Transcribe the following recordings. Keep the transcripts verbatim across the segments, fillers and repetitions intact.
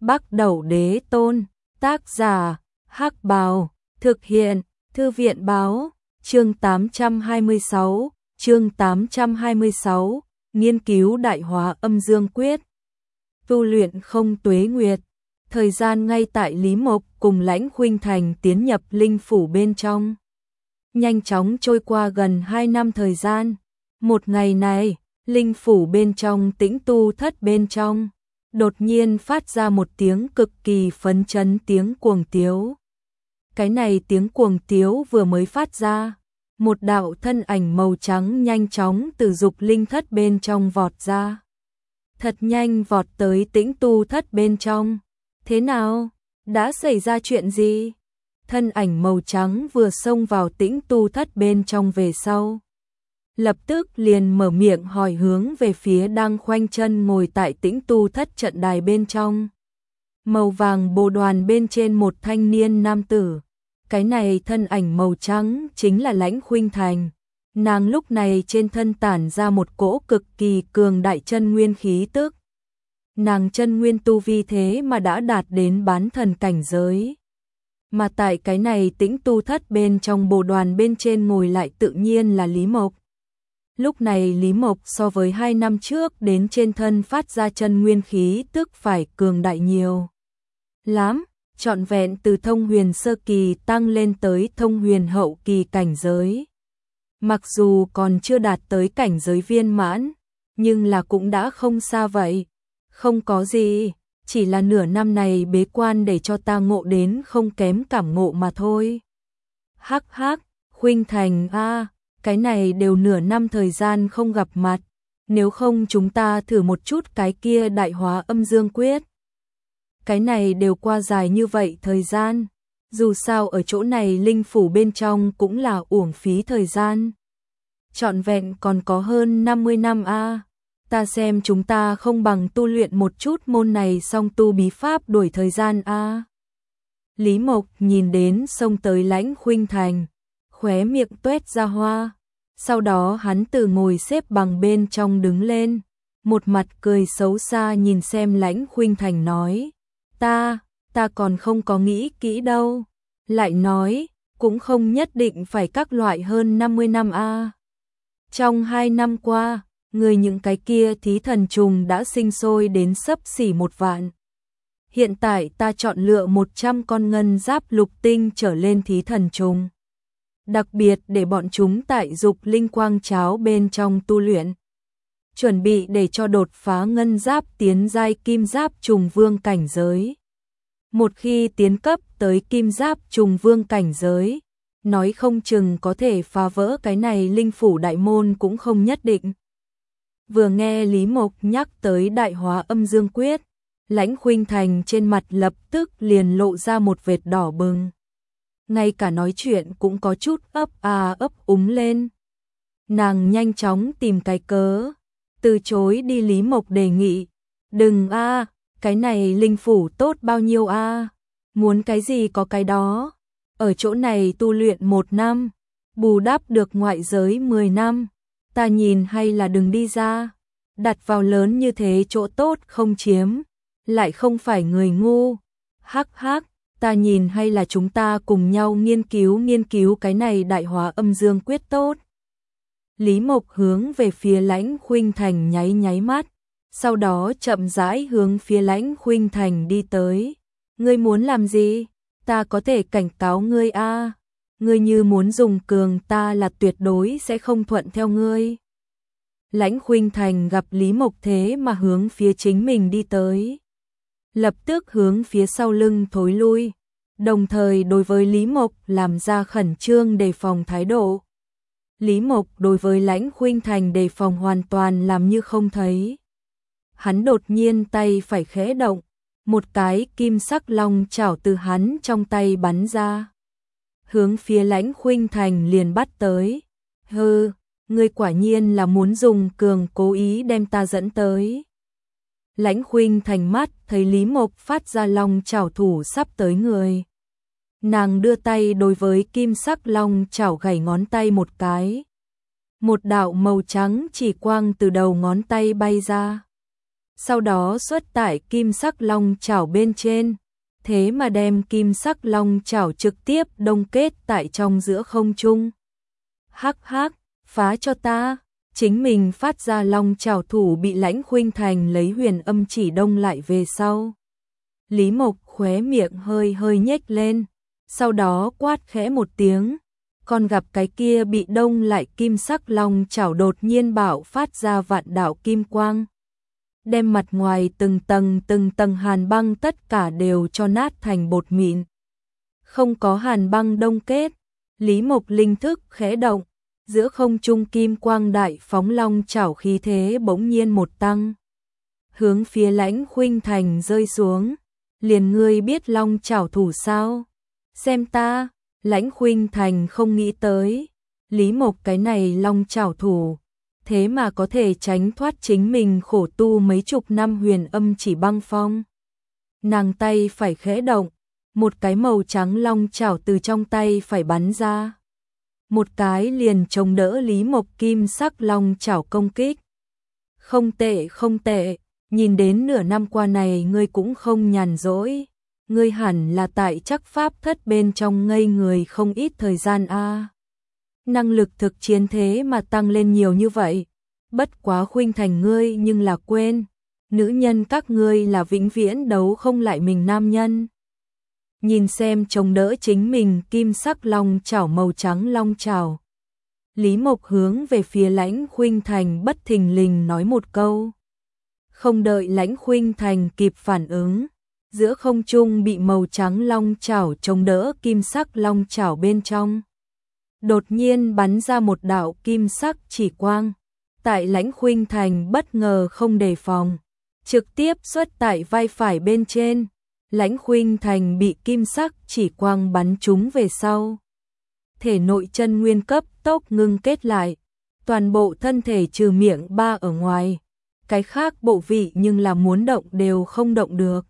Bắc Đẩu Đế Tôn, tác giả, Hắc Bào, thực hiện, Thư viện Báo, chương tám trăm hai mươi sáu, chương tám trăm hai mươi sáu, nghiên cứu Đại Hóa Âm Dương Quyết. Tu luyện không tuế nguyệt, thời gian ngay tại Lý Mộc cùng Lãnh Khuynh Thành tiến nhập linh phủ bên trong. Nhanh chóng trôi qua gần hai năm thời gian. Một ngày này, linh phủ bên trong Tĩnh Tu Thất bên trong, đột nhiên phát ra một tiếng cực kỳ phấn chấn tiếng cuồng tiếu. Cái này tiếng cuồng tiếu vừa mới phát ra, một đạo thân ảnh màu trắng nhanh chóng từ dục linh thất bên trong vọt ra. Thật nhanh vọt tới Tĩnh Tu Thất bên trong. Thế nào? Đã xảy ra chuyện gì? Thân ảnh màu trắng vừa xông vào Tĩnh Tu Thất bên trong về sau, lập tức liền mở miệng hỏi hướng về phía đang khoanh chân ngồi tại Tĩnh Tu Thất trận đài bên trong. Màu vàng bồ đoàn bên trên một thanh niên nam tử. Cái này thân ảnh màu trắng chính là Lãnh Khuynh Thành. Nàng lúc này trên thân tản ra một cỗ cực kỳ cường đại chân nguyên khí tức. Nàng chân nguyên tu vi thế mà đã đạt đến bán thần cảnh giới. Mà tại cái này Tĩnh Tu Thất bên trong bồ đoàn bên trên ngồi lại tự nhiên là Lý Mộc. Lúc này Lý Mộc so với hai năm trước đến trên thân phát ra chân nguyên khí tức phải cường đại nhiều lắm, trọn vẹn từ thông huyền sơ kỳ tăng lên tới thông huyền hậu kỳ cảnh giới. Mặc dù còn chưa đạt tới cảnh giới viên mãn, nhưng là cũng đã không xa vậy. Không có gì, chỉ là nửa năm này bế quan để cho ta ngộ đến không kém cảm ngộ mà thôi. Hắc hắc, Khuynh Thành a, cái này đều nửa năm thời gian không gặp mặt, nếu không chúng ta thử một chút cái kia Đại Hóa Âm Dương Quyết. Cái này đều qua dài như vậy thời gian, dù sao ở chỗ này linh phủ bên trong cũng là uổng phí thời gian. Trọn vẹn còn có hơn năm mươi năm a, ta xem chúng ta không bằng tu luyện một chút môn này xong tu bí pháp đuổi thời gian a. Lý Mộc nhìn đến xông tới Lãnh Khuynh Thành, khóe miệng tuét ra hoa. Sau đó hắn từ ngồi xếp bằng bên trong đứng lên, một mặt cười xấu xa nhìn xem Lãnh Khuynh Thành nói, ta, ta còn không có nghĩ kỹ đâu. Lại nói, cũng không nhất định phải các loại hơn năm mươi năm a. Trong hai năm qua, người những cái kia thí thần trùng đã sinh sôi đến xấp xỉ một vạn. Hiện tại ta chọn lựa một trăm con ngân giáp lục tinh trở lên thí thần trùng. Đặc biệt để bọn chúng tại dục linh quang cháo bên trong tu luyện. Chuẩn bị để cho đột phá ngân giáp tiến giai kim giáp trùng vương cảnh giới. Một khi tiến cấp tới kim giáp trùng vương cảnh giới, nói không chừng có thể phá vỡ cái này linh phủ đại môn cũng không nhất định. Vừa nghe Lý Mộc nhắc tới Đại Hóa Âm Dương Quyết, Lãnh Khuynh Thành trên mặt lập tức liền lộ ra một vệt đỏ bừng. Ngay cả nói chuyện cũng có chút ấp à ấp úng lên. Nàng nhanh chóng tìm cái cớ, từ chối đi Lý Mộc đề nghị. Đừng a, cái này linh phủ tốt bao nhiêu a, muốn cái gì có cái đó. Ở chỗ này tu luyện một năm, bù đắp được ngoại giới mười năm. Ta nhìn hay là đừng đi ra, đặt vào lớn như thế chỗ tốt không chiếm, lại không phải người ngu. Hắc hắc, ta nhìn hay là chúng ta cùng nhau nghiên cứu nghiên cứu cái này Đại Hóa Âm Dương Quyết tốt. Lý Mộc hướng về phía Lãnh Khuynh Thành nháy nháy mắt, sau đó chậm rãi hướng phía Lãnh Khuynh Thành đi tới. Ngươi muốn làm gì? Ta có thể cảnh cáo ngươi a. Ngươi như muốn dùng cường ta là tuyệt đối sẽ không thuận theo ngươi. Lãnh Khuynh Thành gặp Lý Mộc thế mà hướng phía chính mình đi tới, lập tức hướng phía sau lưng thối lui, đồng thời đối với Lý Mộc làm ra khẩn trương đề phòng thái độ. Lý Mộc đối với Lãnh Khuynh Thành đề phòng hoàn toàn làm như không thấy. Hắn đột nhiên tay phải khẽ động, một cái kim sắc long chảo từ hắn trong tay bắn ra, hướng phía Lãnh Khuynh Thành liền bắt tới. Hừ, ngươi quả nhiên là muốn dùng cường cố ý đem ta dẫn tới. Lãnh Khuynh Thành mắt thấy Lý Mộc phát ra long chảo thủ sắp tới người. Nàng đưa tay đối với kim sắc long chảo gảy ngón tay một cái. Một đạo màu trắng chỉ quang từ đầu ngón tay bay ra. sau đó xuất tại kim sắc long chảo bên trên, thế mà đem kim sắc long chảo trực tiếp đông kết tại trong giữa không trung. Hắc hắc, phá cho ta, chính mình phát ra long chảo thủ bị Lãnh Khuynh Thành lấy huyền âm chỉ đông lại về sau. Lý Mộc khóe miệng hơi hơi nhếch lên, sau đó quát khẽ một tiếng, còn gặp cái kia bị đông lại kim sắc long chảo đột nhiên bạo phát ra vạn đạo kim quang, đem mặt ngoài từng tầng từng tầng hàn băng tất cả đều cho nát thành bột mịn. Không có hàn băng đông kết, Lý Mộc linh thức khẽ động, giữa không trung kim quang đại phóng long chảo khí thế bỗng nhiên một tăng, hướng phía Lãnh Khuynh Thành rơi xuống. Liền ngươi biết long chảo thủ sao? Xem ta. Lãnh Khuynh Thành không nghĩ tới, Lý Mộc cái này long chảo thủ, thế mà có thể tránh thoát chính mình khổ tu mấy chục năm huyền âm chỉ băng phong. Nàng tay phải khẽ động, một cái màu trắng long chảo từ trong tay phải bắn ra. Một cái liền chống đỡ Lý Mộc kim sắc long chảo công kích. Không tệ không tệ, nhìn đến nửa năm qua này ngươi cũng không nhàn rỗi. Ngươi hẳn là tại Trắc Pháp Thất bên trong ngây người không ít thời gian a. À. Năng lực thực chiến thế mà tăng lên nhiều như vậy. Bất quá Khuynh Thành ngươi nhưng là quên, nữ nhân các ngươi là vĩnh viễn đấu không lại mình nam nhân. Nhìn xem chống đỡ chính mình kim sắc long chảo màu trắng long chảo. Lý Mộc hướng về phía Lãnh Khuynh Thành bất thình lình nói một câu. Không đợi Lãnh Khuynh Thành kịp phản ứng, giữa không trung bị màu trắng long chảo chống đỡ kim sắc long chảo bên trong. Đột nhiên bắn ra một đạo kim sắc chỉ quang, tại Lãnh Khuynh Thành bất ngờ không đề phòng, trực tiếp xuất tại vai phải bên trên. Lãnh Khuynh Thành bị kim sắc chỉ quang bắn trúng về sau. Thể nội chân nguyên cấp tốc ngưng kết lại, toàn bộ thân thể trừ miệng ba ở ngoài, cái khác bộ vị nhưng là muốn động đều không động được.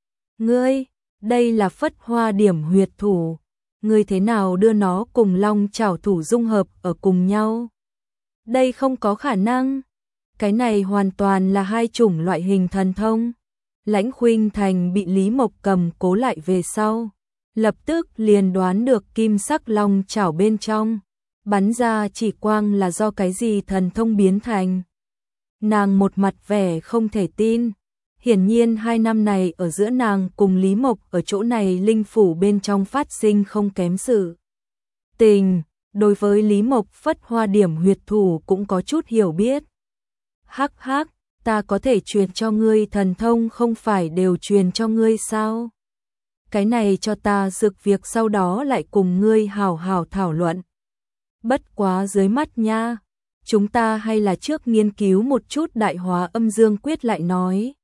Ngươi, đây là Phất Hoa Điểm Huyệt thủ, ngươi thế nào đưa nó cùng long chảo thủ dung hợp ở cùng nhau? Đây không có khả năng, cái này hoàn toàn là hai chủng loại hình thần thông. Lãnh Khuynh Thành bị Lý Mộc cầm cố lại về sau, lập tức liền đoán được kim sắc long chảo bên trong bắn ra chỉ quang là do cái gì thần thông biến thành. Nàng một mặt vẻ không thể tin, hiển nhiên hai năm này ở giữa nàng cùng Lý Mộc ở chỗ này linh phủ bên trong phát sinh không kém sự tình, đối với Lý Mộc Phất Hoa Điểm Huyệt thủ cũng có chút hiểu biết. Hắc hắc, ta có thể truyền cho ngươi thần thông không phải đều truyền cho ngươi sao? Cái này cho ta dược việc sau đó lại cùng ngươi hào hào thảo luận. Bất quá dưới mắt nha, chúng ta hay là trước nghiên cứu một chút Đại Hóa Âm Dương Quyết lại nói.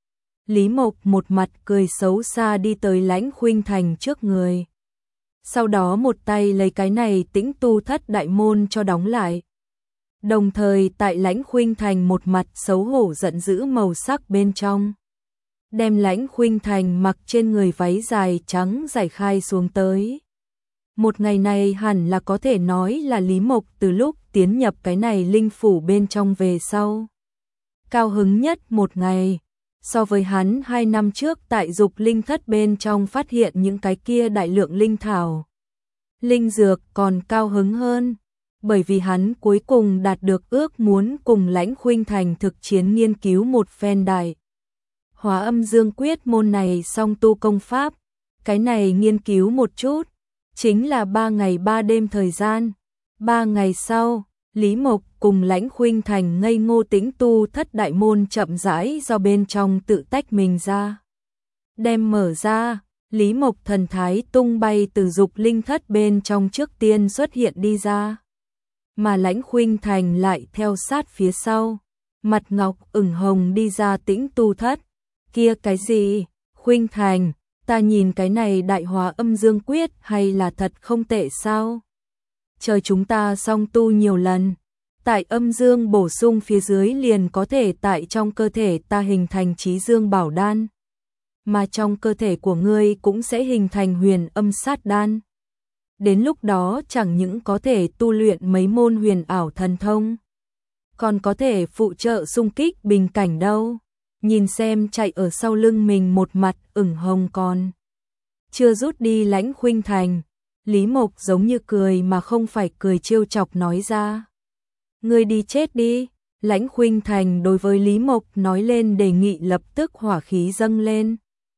Lý Mộc một mặt cười xấu xa đi tới Lãnh Khuynh Thành trước người. Sau đó một tay lấy cái này Tĩnh Tu Thất đại môn cho đóng lại. Đồng thời tại Lãnh Khuynh Thành một mặt xấu hổ giận dữ màu sắc bên trong. Đem Lãnh Khuynh Thành mặc trên người váy dài trắng giải khai xuống tới. Một ngày này hẳn là có thể nói là Lý Mộc từ lúc tiến nhập cái này linh phủ bên trong về sau. Cao hứng nhất một ngày, so với hắn hai năm trước tại Dục Linh Thất bên trong phát hiện những cái kia đại lượng linh thảo. Linh dược còn cao hứng hơn, bởi vì hắn cuối cùng đạt được ước muốn cùng Lãnh Khuynh Thành thực chiến nghiên cứu một phen Đại Hóa Âm Dương Quyết môn này song tu công pháp. Cái này nghiên cứu một chút, chính là ba ngày ba đêm thời gian. Ba ngày sau, Lý Mộc cùng Lãnh Khuynh Thành ngây ngô Tĩnh Tu Thất đại môn chậm rãi do bên trong tự tách mình ra. Đem mở ra, Lý Mộc thần thái tung bay từ Dục Linh Thất bên trong trước tiên xuất hiện đi ra. Mà Lãnh Khuynh Thành lại theo sát phía sau, mặt ngọc ửng hồng đi ra Tĩnh Tu Thất. Kia cái gì? Khuynh Thành, ta nhìn cái này Đại Hóa Âm Dương Quyết hay là thật không tệ sao? Chờ chúng ta song tu nhiều lần, tại âm dương bổ sung phía dưới liền có thể tại trong cơ thể ta hình thành trí dương bảo đan. Mà trong cơ thể của ngươi cũng sẽ hình thành huyền âm sát đan. Đến lúc đó chẳng những có thể tu luyện mấy môn huyền ảo thần thông, còn có thể phụ trợ xung kích bình cảnh đâu. nhìn xem chạy ở sau lưng mình một mặt ửng hồng còn chưa rút đi Lãnh Khuynh Thành, Lý Mộc giống như cười mà không phải cười trêu chọc nói ra. Ngươi đi chết đi. Lãnh Khuynh Thành đối với Lý Mộc nói lên đề nghị lập tức hỏa khí dâng lên.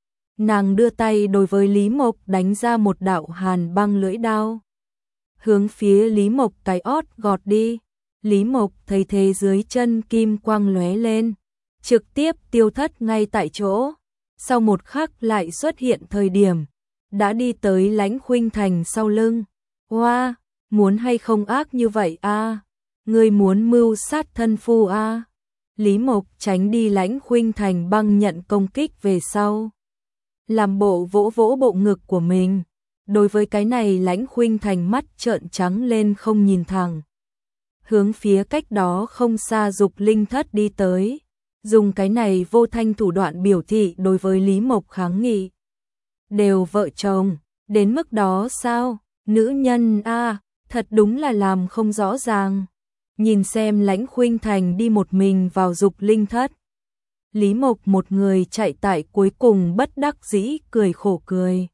Nàng đưa tay đối với Lý Mộc đánh ra một đạo hàn băng lưỡi đao. Hướng phía Lý Mộc cái ót gọt đi. Lý Mộc thấy thế dưới chân kim quang lóe lên, trực tiếp tiêu thất ngay tại chỗ. Sau một khắc lại xuất hiện thời điểm, đã đi tới Lãnh Khuynh Thành sau lưng. Hoa, wow, muốn hay không ác như vậy a? À? Ngươi muốn mưu sát thân phu a? À? Lý Mộc tránh đi Lãnh Khuynh Thành băng nhận công kích về sau, làm bộ vỗ vỗ bộ ngực của mình. Đối với cái này Lãnh Khuynh Thành mắt trợn trắng lên không nhìn thẳng. Hướng phía cách đó không xa Dục Linh Thất đi tới, dùng cái này vô thanh thủ đoạn biểu thị đối với Lý Mộc kháng nghị. Đều vợ chồng, đến mức đó sao? Nữ nhân a, à, thật đúng là làm không rõ ràng. Nhìn xem Lãnh Khuynh Thành đi một mình vào Dục Linh Thất, Lý Mộc một người chạy tại cuối cùng bất đắc dĩ cười khổ cười.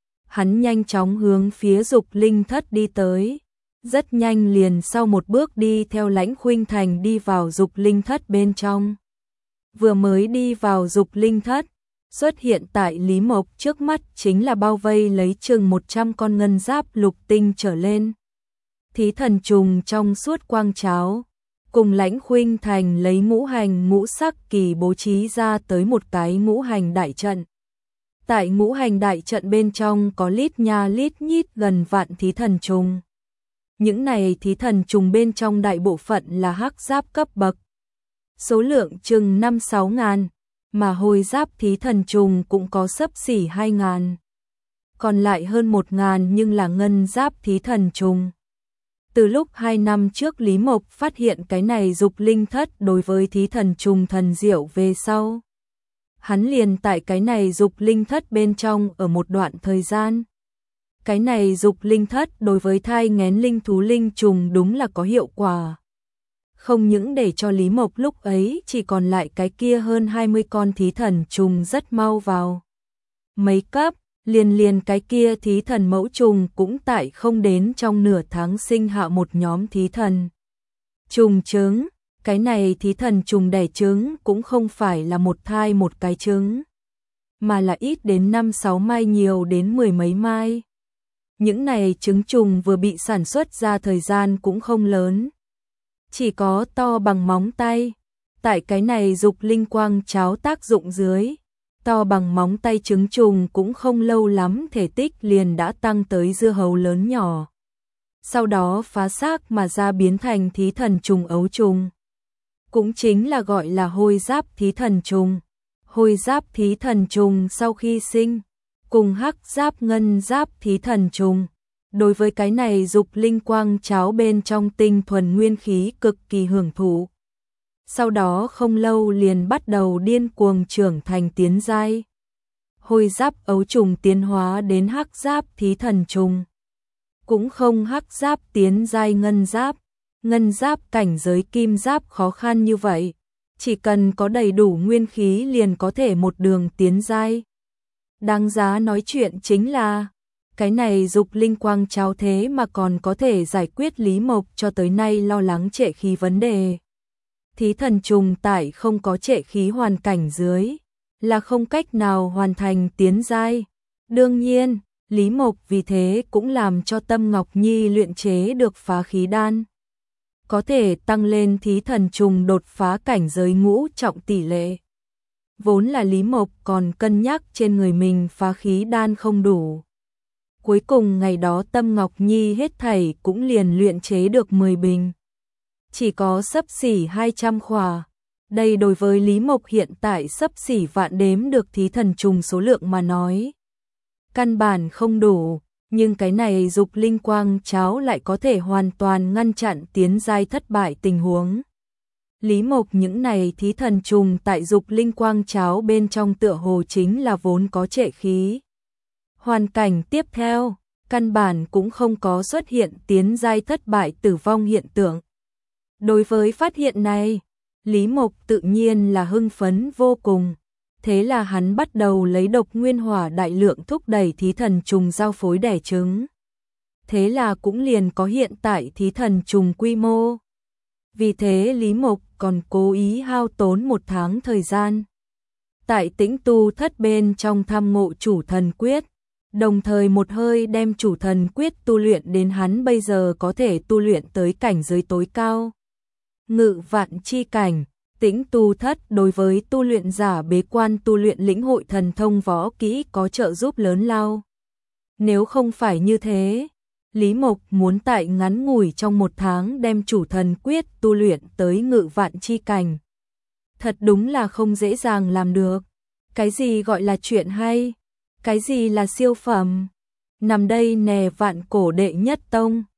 Hắn nhanh chóng hướng phía Dục Linh Thất đi tới, rất nhanh liền sau một bước đi theo Lãnh Khuynh Thành đi vào Dục Linh Thất bên trong. Vừa mới đi vào Dục Linh Thất, xuất hiện tại Lý Mộc trước mắt chính là bao vây lấy chừng một trăm con ngân giáp lục tinh trở lên. Thí thần trùng trong suốt quang cháo, cùng Lãnh Khuynh Thành lấy ngũ hành ngũ sắc kỳ bố trí ra tới một cái ngũ hành đại trận. Tại ngũ hành đại trận bên trong có lít nha lít nhít gần vạn thí thần trùng. Những này thí thần trùng bên trong đại bộ phận là hắc giáp cấp bậc, số lượng chừng năm sáu ngàn, mà hồi giáp thí thần trùng cũng có xấp xỉ hai ngàn. Còn lại hơn một ngàn nhưng là ngân giáp thí thần trùng. Từ lúc hai năm trước Lý Mộc phát hiện cái này Dục Linh Thất đối với thí thần trùng thần diệu về sau, hắn liền tại cái này Dục Linh Thất bên trong ở một đoạn thời gian. Cái này Dục Linh Thất đối với thai nghén linh thú linh trùng đúng là có hiệu quả. Không những để cho Lý Mộc lúc ấy chỉ còn lại cái kia hơn hai mươi con thí thần trùng rất mau vào mấy cấp, liền liền cái kia thí thần mẫu trùng cũng tại không đến trong nửa tháng sinh hạ một nhóm thí thần trùng trứng. Cái này thí thần trùng đẻ trứng cũng không phải là một thai một cái trứng, mà là ít đến năm sáu mai nhiều đến mười mấy mai. Những này trứng trùng vừa bị sản xuất ra thời gian cũng không lớn, chỉ có to bằng móng tay. Tại cái này Dục Linh Quang cháo tác dụng dưới, to bằng móng tay trứng trùng cũng không lâu lắm thể tích liền đã tăng tới dưa hấu lớn nhỏ. Sau đó phá xác mà ra biến thành thí thần trùng ấu trùng, cũng chính là gọi là hôi giáp thí thần trùng. Hôi giáp thí thần trùng sau khi sinh, cùng hắc giáp ngân giáp thí thần trùng, đối với cái này Dục Linh Quang cháo bên trong tinh thuần nguyên khí cực kỳ hưởng thụ. Sau đó không lâu liền bắt đầu điên cuồng trưởng thành tiến giai. Hôi giáp ấu trùng tiến hóa đến hắc giáp thí thần trùng, cũng không hắc giáp tiến giai ngân giáp. Ngân giáp cảnh giới kim giáp khó khăn như vậy, chỉ cần có đầy đủ nguyên khí liền có thể một đường tiến giai. Đáng giá nói chuyện chính là, cái này Dục Linh Quang cháo thế mà còn có thể giải quyết Lý Mộc cho tới nay lo lắng trệ khí vấn đề. Thí thần trùng tại không có trệ khí hoàn cảnh dưới, là không cách nào hoàn thành tiến giai. Đương nhiên, Lý Mộc vì thế cũng làm cho Tâm Ngọc Nhi luyện chế được phá khí đan, có thể tăng lên thí thần trùng đột phá cảnh giới ngũ trọng tỷ lệ. Vốn là Lý Mộc còn cân nhắc trên người mình phá khí đan không đủ. Cuối cùng ngày đó Tâm Ngọc Nhi hết thảy cũng liền luyện chế được mười bình. Chỉ có xấp xỉ hai trăm khỏa. Đây đối với Lý Mộc hiện tại xấp xỉ vạn đếm được thí thần trùng số lượng mà nói, căn bản không đủ. Nhưng cái này Dục Linh Quang cháo lại có thể hoàn toàn ngăn chặn tiến giai thất bại tình huống. Lý Mộc những này thí thần trùng tại Dục Linh Quang cháo bên trong tựa hồ chính là vốn có trệ khí. Hoàn cảnh tiếp theo, căn bản cũng không có xuất hiện tiến giai thất bại tử vong hiện tượng. Đối với phát hiện này, Lý Mộc tự nhiên là hưng phấn vô cùng. Thế là hắn bắt đầu lấy độc nguyên hỏa đại lượng thúc đẩy thí thần trùng giao phối đẻ trứng. Thế là cũng liền có hiện tại thí thần trùng quy mô. Vì thế Lý Mộc còn cố ý hao tốn một tháng thời gian. Tại Tĩnh tu thất bên trong tham ngộ chủ thần quyết, đồng thời một hơi đem chủ thần quyết tu luyện đến hắn bây giờ có thể tu luyện tới cảnh giới tối cao. Ngự vạn chi cảnh, Tĩnh tu thất đối với tu luyện giả bế quan tu luyện lĩnh hội thần thông võ kỹ có trợ giúp lớn lao. Nếu không phải như thế, Lý Mộc muốn tại ngắn ngủi trong một tháng đem chủ thần quyết tu luyện tới ngự vạn chi cảnh. Thật đúng là không dễ dàng làm được. Cái gì gọi là chuyện hay? Cái gì là siêu phẩm? Nằm đây nè vạn cổ đệ nhất tông.